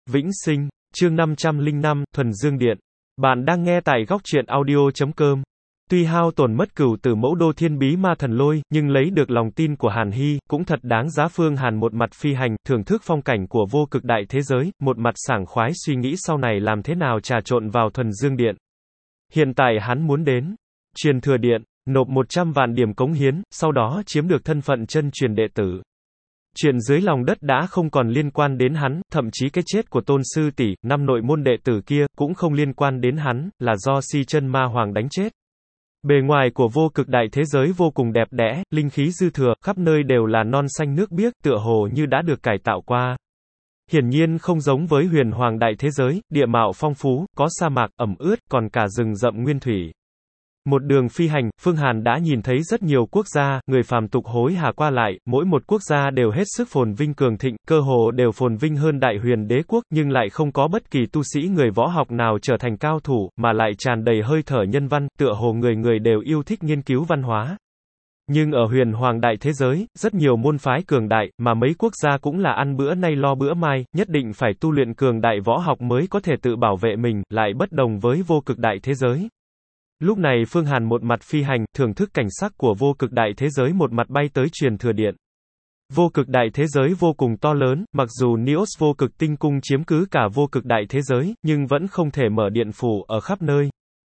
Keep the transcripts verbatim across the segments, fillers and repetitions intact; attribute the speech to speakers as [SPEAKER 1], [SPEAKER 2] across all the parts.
[SPEAKER 1] Vĩnh Sinh, chương năm trăm lẻ năm, Thuần Dương Điện. Bạn đang nghe tại góc truyện audio chấm com. Tuy hao tổn mất cửu tử mẫu đô thiên bí ma thần lôi, nhưng lấy được lòng tin của Hàn Hy, cũng thật đáng giá. Phương Hàn một mặt phi hành, thưởng thức phong cảnh của vô cực đại thế giới, một mặt sảng khoái suy nghĩ sau này làm thế nào trà trộn vào Thuần Dương Điện. Hiện tại hắn muốn đến Truyền Thừa Điện, nộp một trăm vạn điểm cống hiến, sau đó chiếm được thân phận chân truyền đệ tử. Chuyện dưới lòng đất đã không còn liên quan đến hắn, thậm chí cái chết của Tôn Sư Tỷ, năm nội môn đệ tử kia, cũng không liên quan đến hắn, là do Si Chân Ma Hoàng đánh chết. Bề ngoài của vô cực đại thế giới vô cùng đẹp đẽ, linh khí dư thừa, khắp nơi đều là non xanh nước biếc, tựa hồ như đã được cải tạo qua. Hiển nhiên không giống với huyền hoàng đại thế giới, địa mạo phong phú, có sa mạc, ẩm ướt, còn cả rừng rậm nguyên thủy. Một đường phi hành, Phương Hàn đã nhìn thấy rất nhiều quốc gia, người phàm tục hối hả qua lại, mỗi một quốc gia đều hết sức phồn vinh cường thịnh, cơ hồ đều phồn vinh hơn Đại Huyền Đế quốc, nhưng lại không có bất kỳ tu sĩ người võ học nào trở thành cao thủ, mà lại tràn đầy hơi thở nhân văn, tựa hồ người người đều yêu thích nghiên cứu văn hóa. Nhưng ở huyền hoàng đại thế giới, rất nhiều môn phái cường đại, mà mấy quốc gia cũng là ăn bữa nay lo bữa mai, nhất định phải tu luyện cường đại võ học mới có thể tự bảo vệ mình, lại bất đồng với vô cực đại thế giới. Lúc này Phương Hàn một mặt phi hành, thưởng thức cảnh sắc của vô cực đại thế giới, một mặt bay tới Truyền Thừa Điện. Vô cực đại thế giới vô cùng to lớn, mặc dù Neos vô cực tinh cung chiếm cứ cả vô cực đại thế giới, nhưng vẫn không thể mở điện phủ ở khắp nơi.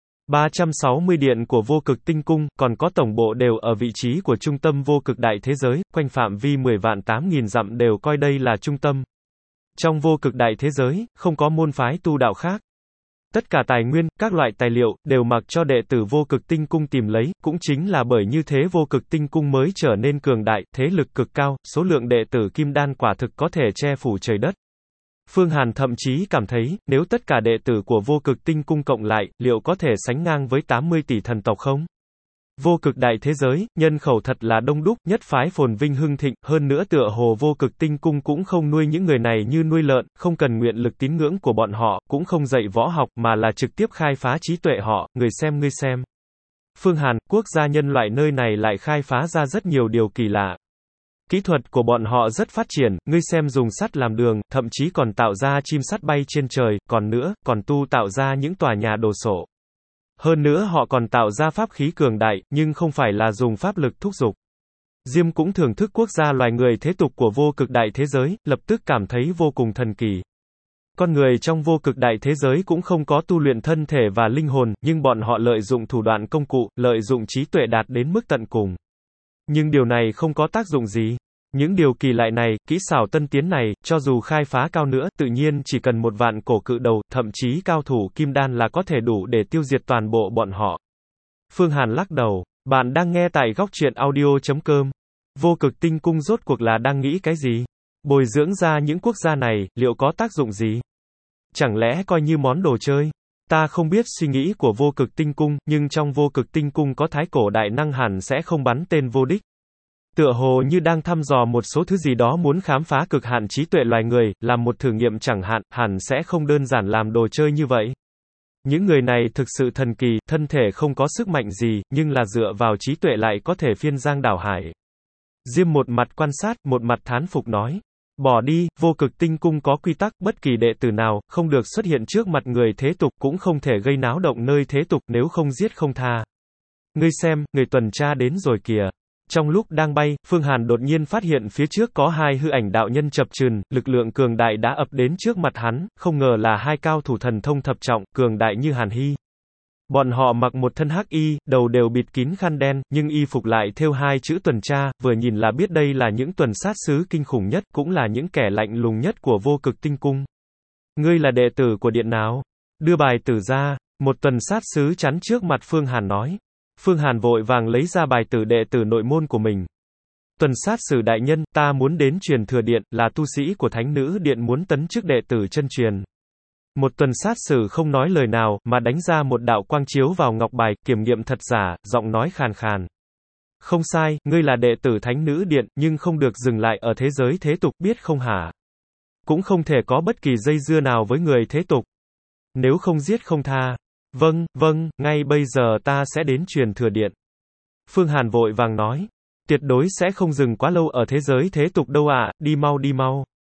[SPEAKER 1] ba trăm sáu mươi điện của vô cực tinh cung, còn có tổng bộ đều ở vị trí của trung tâm vô cực đại thế giới, quanh phạm vi mười vạn tám nghìn dặm đều coi đây là trung tâm. Trong vô cực đại thế giới, không có môn phái tu đạo khác. Tất cả tài nguyên, các loại tài liệu, đều mặc cho đệ tử vô cực tinh cung tìm lấy, cũng chính là bởi như thế vô cực tinh cung mới trở nên cường đại, thế lực cực cao, số lượng đệ tử kim đan quả thực có thể che phủ trời đất. Phương Hàn thậm chí cảm thấy, nếu tất cả đệ tử của vô cực tinh cung cộng lại, liệu có thể sánh ngang với tám mươi tỷ thần tộc không? Vô cực đại thế giới, nhân khẩu thật là đông đúc, nhất phái phồn vinh hưng thịnh, hơn nữa tựa hồ vô cực tinh cung cũng không nuôi những người này như nuôi lợn, không cần nguyện lực tín ngưỡng của bọn họ, cũng không dạy võ học, mà là trực tiếp khai phá trí tuệ họ, người xem ngươi xem. Phương Hàn, quốc gia nhân loại nơi này lại khai phá ra rất nhiều điều kỳ lạ. Kỹ thuật của bọn họ rất phát triển, ngươi xem dùng sắt làm đường, thậm chí còn tạo ra chim sắt bay trên trời, còn nữa, còn tu tạo ra những tòa nhà đồ sộ. Hơn nữa họ còn tạo ra pháp khí cường đại, nhưng không phải là dùng pháp lực thúc giục. Diêm cũng thưởng thức quốc gia loài người thế tục của vô cực đại thế giới, lập tức cảm thấy vô cùng thần kỳ. Con người trong vô cực đại thế giới cũng không có tu luyện thân thể và linh hồn, nhưng bọn họ lợi dụng thủ đoạn công cụ, lợi dụng trí tuệ đạt đến mức tận cùng. Nhưng điều này không có tác dụng gì. Những điều kỳ lạ này, kỹ xảo tân tiến này, cho dù khai phá cao nữa, tự nhiên chỉ cần một vạn cổ cự đầu, thậm chí cao thủ kim đan là có thể đủ để tiêu diệt toàn bộ bọn họ. Phương Hàn lắc đầu, bạn đang nghe tại góc truyện audio chấm com. Vô cực tinh cung rốt cuộc là đang nghĩ cái gì? Bồi dưỡng ra những quốc gia này, liệu có tác dụng gì? Chẳng lẽ coi như món đồ chơi? Ta không biết suy nghĩ của vô cực tinh cung, nhưng trong vô cực tinh cung có thái cổ đại năng hẳn sẽ không bắn tên vô đích. Tựa hồ như đang thăm dò một số thứ gì đó, muốn khám phá cực hạn trí tuệ loài người, làm một thử nghiệm chẳng hạn, hẳn sẽ không đơn giản làm đồ chơi như vậy. Những người này thực sự thần kỳ, thân thể không có sức mạnh gì, nhưng là dựa vào trí tuệ lại có thể phiên giang đảo hải. Diêm một mặt quan sát, một mặt thán phục nói. Bỏ đi, vô cực tinh cung có quy tắc, bất kỳ đệ tử nào, không được xuất hiện trước mặt người thế tục, cũng không thể gây náo động nơi thế tục, nếu không giết không tha. Ngươi xem, người tuần tra đến rồi kìa. Trong lúc đang bay, Phương Hàn đột nhiên phát hiện phía trước có hai hư ảnh đạo nhân chập chờn, lực lượng cường đại đã ập đến trước mặt hắn, không ngờ là hai cao thủ thần thông thập trọng, cường đại như Hàn Hy. Bọn họ mặc một thân hắc y, đầu đều bịt kín khăn đen, nhưng y phục lại thêu hai chữ tuần tra, vừa nhìn là biết đây là những tuần sát sứ kinh khủng nhất, cũng là những kẻ lạnh lùng nhất của vô cực tinh cung. Ngươi là đệ tử của điện nào? Đưa bài tử ra, một tuần sát sứ chắn trước mặt Phương Hàn nói. Phương Hàn vội vàng lấy ra bài tử đệ tử nội môn của mình. Tuần sát sử đại nhân, ta muốn đến Truyền Thừa Điện, là tu sĩ của Thánh Nữ Điện muốn tấn chức đệ tử chân truyền. Một tuần sát sử không nói lời nào, mà đánh ra một đạo quang chiếu vào ngọc bài, kiểm nghiệm thật giả, giọng nói khàn khàn. Không sai, ngươi là đệ tử Thánh Nữ Điện, nhưng không được dừng lại ở thế giới thế tục, biết không hả? Cũng không thể có bất kỳ dây dưa nào với người thế tục. Nếu không giết không tha. Vâng, vâng, ngay bây giờ ta sẽ đến Truyền Thừa Điện. Phương Hàn vội vàng nói. Tuyệt đối sẽ không dừng quá lâu ở thế giới thế tục đâu ạ, à, đi mau đi mau.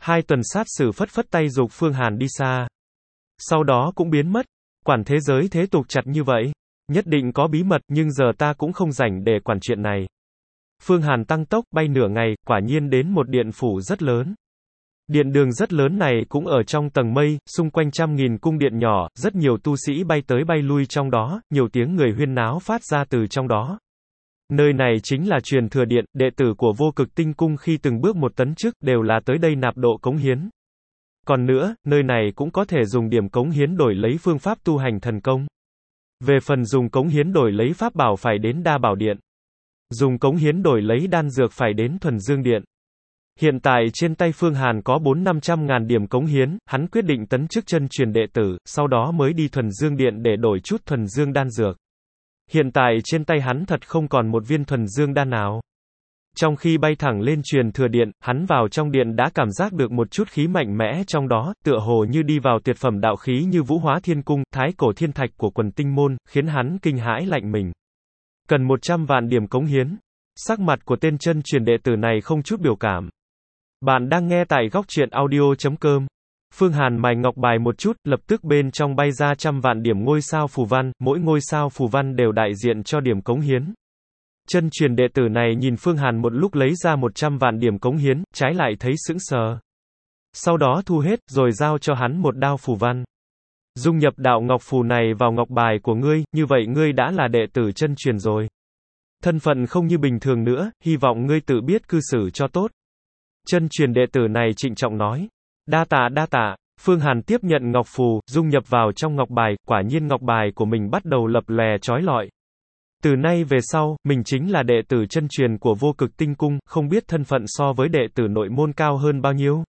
[SPEAKER 1] Hai tuần sát sử phất phất tay giục Phương Hàn đi xa. Sau đó cũng biến mất. Quản thế giới thế tục chặt như vậy. Nhất định có bí mật, nhưng giờ ta cũng không rảnh để quản chuyện này. Phương Hàn tăng tốc, bay nửa ngày, quả nhiên đến một điện phủ rất lớn. Điện đường rất lớn này cũng ở trong tầng mây, xung quanh trăm nghìn cung điện nhỏ, rất nhiều tu sĩ bay tới bay lui trong đó, nhiều tiếng người huyên náo phát ra từ trong đó. Nơi này chính là truyền thừa điện, đệ tử của Vô Cực Tinh Cung khi từng bước một tấn chức, đều là tới đây nạp độ cống hiến. Còn nữa, nơi này cũng có thể dùng điểm cống hiến đổi lấy phương pháp tu hành thần công. Về phần dùng cống hiến đổi lấy pháp bảo phải đến Đa Bảo Điện. Dùng cống hiến đổi lấy đan dược phải đến Thuần Dương Điện. Hiện tại trên tay Phương Hàn có bốn năm trăm ngàn điểm cống hiến, hắn quyết định tấn chức chân truyền đệ tử, sau đó mới đi Thuần Dương Điện để đổi chút Thuần Dương đan dược. Hiện tại trên tay hắn thật không còn một viên Thuần Dương đan nào. Trong khi bay thẳng lên truyền thừa điện, hắn vào trong điện đã cảm giác được một chút khí mạnh mẽ trong đó, tựa hồ như đi vào tuyệt phẩm đạo khí như Vũ Hóa Thiên Cung, Thái Cổ Thiên Thạch của Quần Tinh Môn, khiến hắn kinh hãi lạnh mình. Cần một trăm vạn điểm cống hiến. Sắc mặt của tên chân truyền đệ tử này không chút biểu cảm. Bạn đang nghe tại góc truyện audio chấm com. Phương Hàn mài ngọc bài một chút, lập tức bên trong bay ra trăm vạn điểm ngôi sao phù văn, mỗi ngôi sao phù văn đều đại diện cho điểm cống hiến. Chân truyền đệ tử này nhìn Phương Hàn một lúc lấy ra một trăm vạn điểm cống hiến, trái lại thấy sững sờ. Sau đó thu hết, rồi giao cho hắn một đao phù văn. Dung nhập đạo ngọc phù này vào ngọc bài của ngươi, như vậy ngươi đã là đệ tử chân truyền rồi. Thân phận không như bình thường nữa, hy vọng ngươi tự biết cư xử cho tốt. Chân truyền đệ tử này trịnh trọng nói. Đa tạ đa tạ. Phương Hàn tiếp nhận ngọc phù, dung nhập vào trong ngọc bài, quả nhiên ngọc bài của mình bắt đầu lập lòe chói lọi. Từ nay về sau, mình chính là đệ tử chân truyền của Vô Cực Tinh Cung, không biết thân phận so với đệ tử nội môn cao hơn bao nhiêu.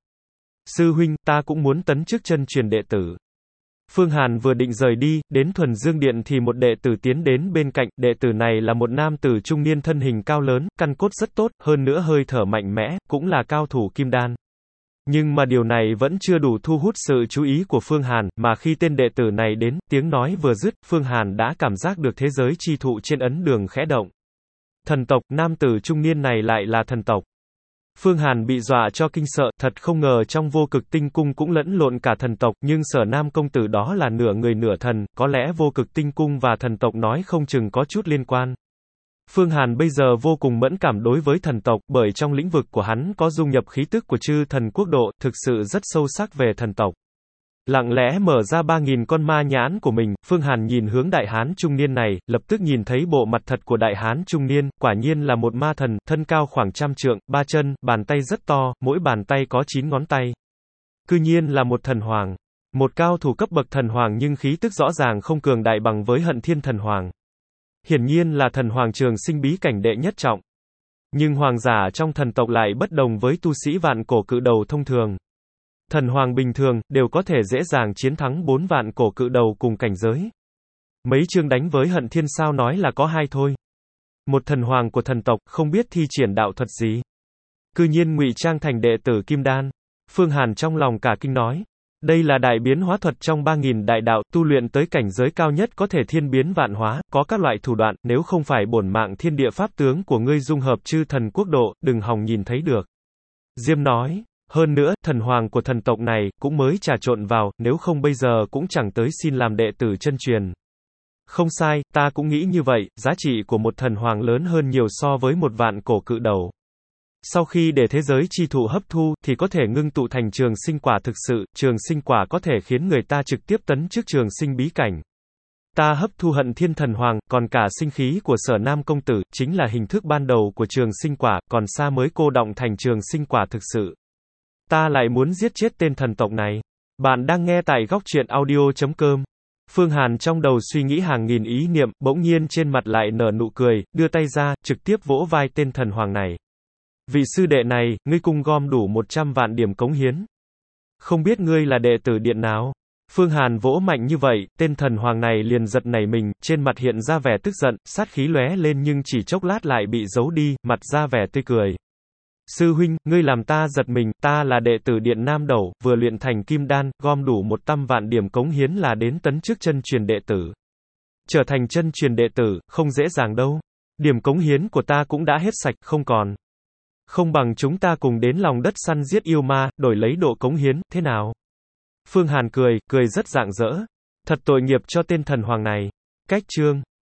[SPEAKER 1] Sư huynh, ta cũng muốn tấn chức chân truyền đệ tử. Phương Hàn vừa định rời đi, đến Thuần Dương Điện thì một đệ tử tiến đến bên cạnh, đệ tử này là một nam tử trung niên thân hình cao lớn, căn cốt rất tốt, hơn nữa hơi thở mạnh mẽ, cũng là cao thủ kim đan. Nhưng mà điều này vẫn chưa đủ thu hút sự chú ý của Phương Hàn, mà khi tên đệ tử này đến, tiếng nói vừa dứt, Phương Hàn đã cảm giác được thế giới chi thụ trên ấn đường khẽ động. Thần tộc, nam tử trung niên này lại là thần tộc. Phương Hàn bị dọa cho kinh sợ, thật không ngờ trong Vô Cực Tinh Cung cũng lẫn lộn cả thần tộc, nhưng Sở Nam công tử đó là nửa người nửa thần, có lẽ Vô Cực Tinh Cung và thần tộc nói không chừng có chút liên quan. Phương Hàn bây giờ vô cùng mẫn cảm đối với thần tộc, bởi trong lĩnh vực của hắn có dung nhập khí tức của chư thần quốc độ, thực sự rất sâu sắc về thần tộc. Lặng lẽ mở ra ba nghìn con ma nhãn của mình, Phương Hàn nhìn hướng đại hán trung niên này, lập tức nhìn thấy bộ mặt thật của đại hán trung niên, quả nhiên là một ma thần, thân cao khoảng trăm trượng, ba chân, bàn tay rất to, mỗi bàn tay có chín ngón tay. Cư nhiên là một thần hoàng. Một cao thủ cấp bậc thần hoàng nhưng khí tức rõ ràng không cường đại bằng với Hận Thiên thần hoàng. Hiển nhiên là thần hoàng trường sinh bí cảnh đệ nhất trọng. Nhưng hoàng giả trong thần tộc lại bất đồng với tu sĩ vạn cổ cự đầu thông thường. Thần hoàng bình thường, đều có thể dễ dàng chiến thắng bốn vạn cổ cự đầu cùng cảnh giới. Mấy chương đánh với Hận Thiên sao nói là có hai thôi. Một thần hoàng của thần tộc, không biết thi triển đạo thuật gì. Cư nhiên ngụy trang thành đệ tử Kim Đan. Phương Hàn trong lòng cả kinh nói. Đây là đại biến hóa thuật trong ba nghìn đại đạo, tu luyện tới cảnh giới cao nhất có thể thiên biến vạn hóa, có các loại thủ đoạn, nếu không phải bổn mạng thiên địa pháp tướng của ngươi dung hợp chư thần quốc độ, đừng hòng nhìn thấy được. Diêm nói. Hơn nữa, thần hoàng của thần tộc này, cũng mới trà trộn vào, nếu không bây giờ cũng chẳng tới xin làm đệ tử chân truyền. Không sai, ta cũng nghĩ như vậy, giá trị của một thần hoàng lớn hơn nhiều so với một vạn cổ cự đầu. Sau khi để thế giới chi thụ hấp thu, thì có thể ngưng tụ thành trường sinh quả thực sự, trường sinh quả có thể khiến người ta trực tiếp tấn chức trường sinh bí cảnh. Ta hấp thu Hận Thiên thần hoàng, còn cả sinh khí của Sở Nam công tử, chính là hình thức ban đầu của trường sinh quả, còn xa mới cô đọng thành trường sinh quả thực sự. Ta lại muốn giết chết tên thần tộc này. Bạn đang nghe tại góc truyện audio chấm com. Phương Hàn trong đầu suy nghĩ hàng nghìn ý niệm, bỗng nhiên trên mặt lại nở nụ cười, đưa tay ra, trực tiếp vỗ vai tên thần hoàng này. Vị sư đệ này, ngươi cùng gom đủ một trăm vạn điểm cống hiến. Không biết ngươi là đệ tử điện nào? Phương Hàn vỗ mạnh như vậy, tên thần hoàng này liền giật nảy mình, trên mặt hiện ra vẻ tức giận, sát khí lóe lên nhưng chỉ chốc lát lại bị giấu đi, mặt ra vẻ tươi cười. Sư huynh, ngươi làm ta giật mình, ta là đệ tử điện Nam Đẩu, vừa luyện thành kim đan, gom đủ một trăm vạn điểm cống hiến là đến tấn chức chân truyền đệ tử. Trở thành chân truyền đệ tử, không dễ dàng đâu. Điểm cống hiến của ta cũng đã hết sạch, không còn. Không bằng chúng ta cùng đến lòng đất săn giết yêu ma, đổi lấy độ cống hiến, thế nào? Phương Hàn cười, cười rất rạng rỡ. Thật tội nghiệp cho tên thần hoàng này. Cách chương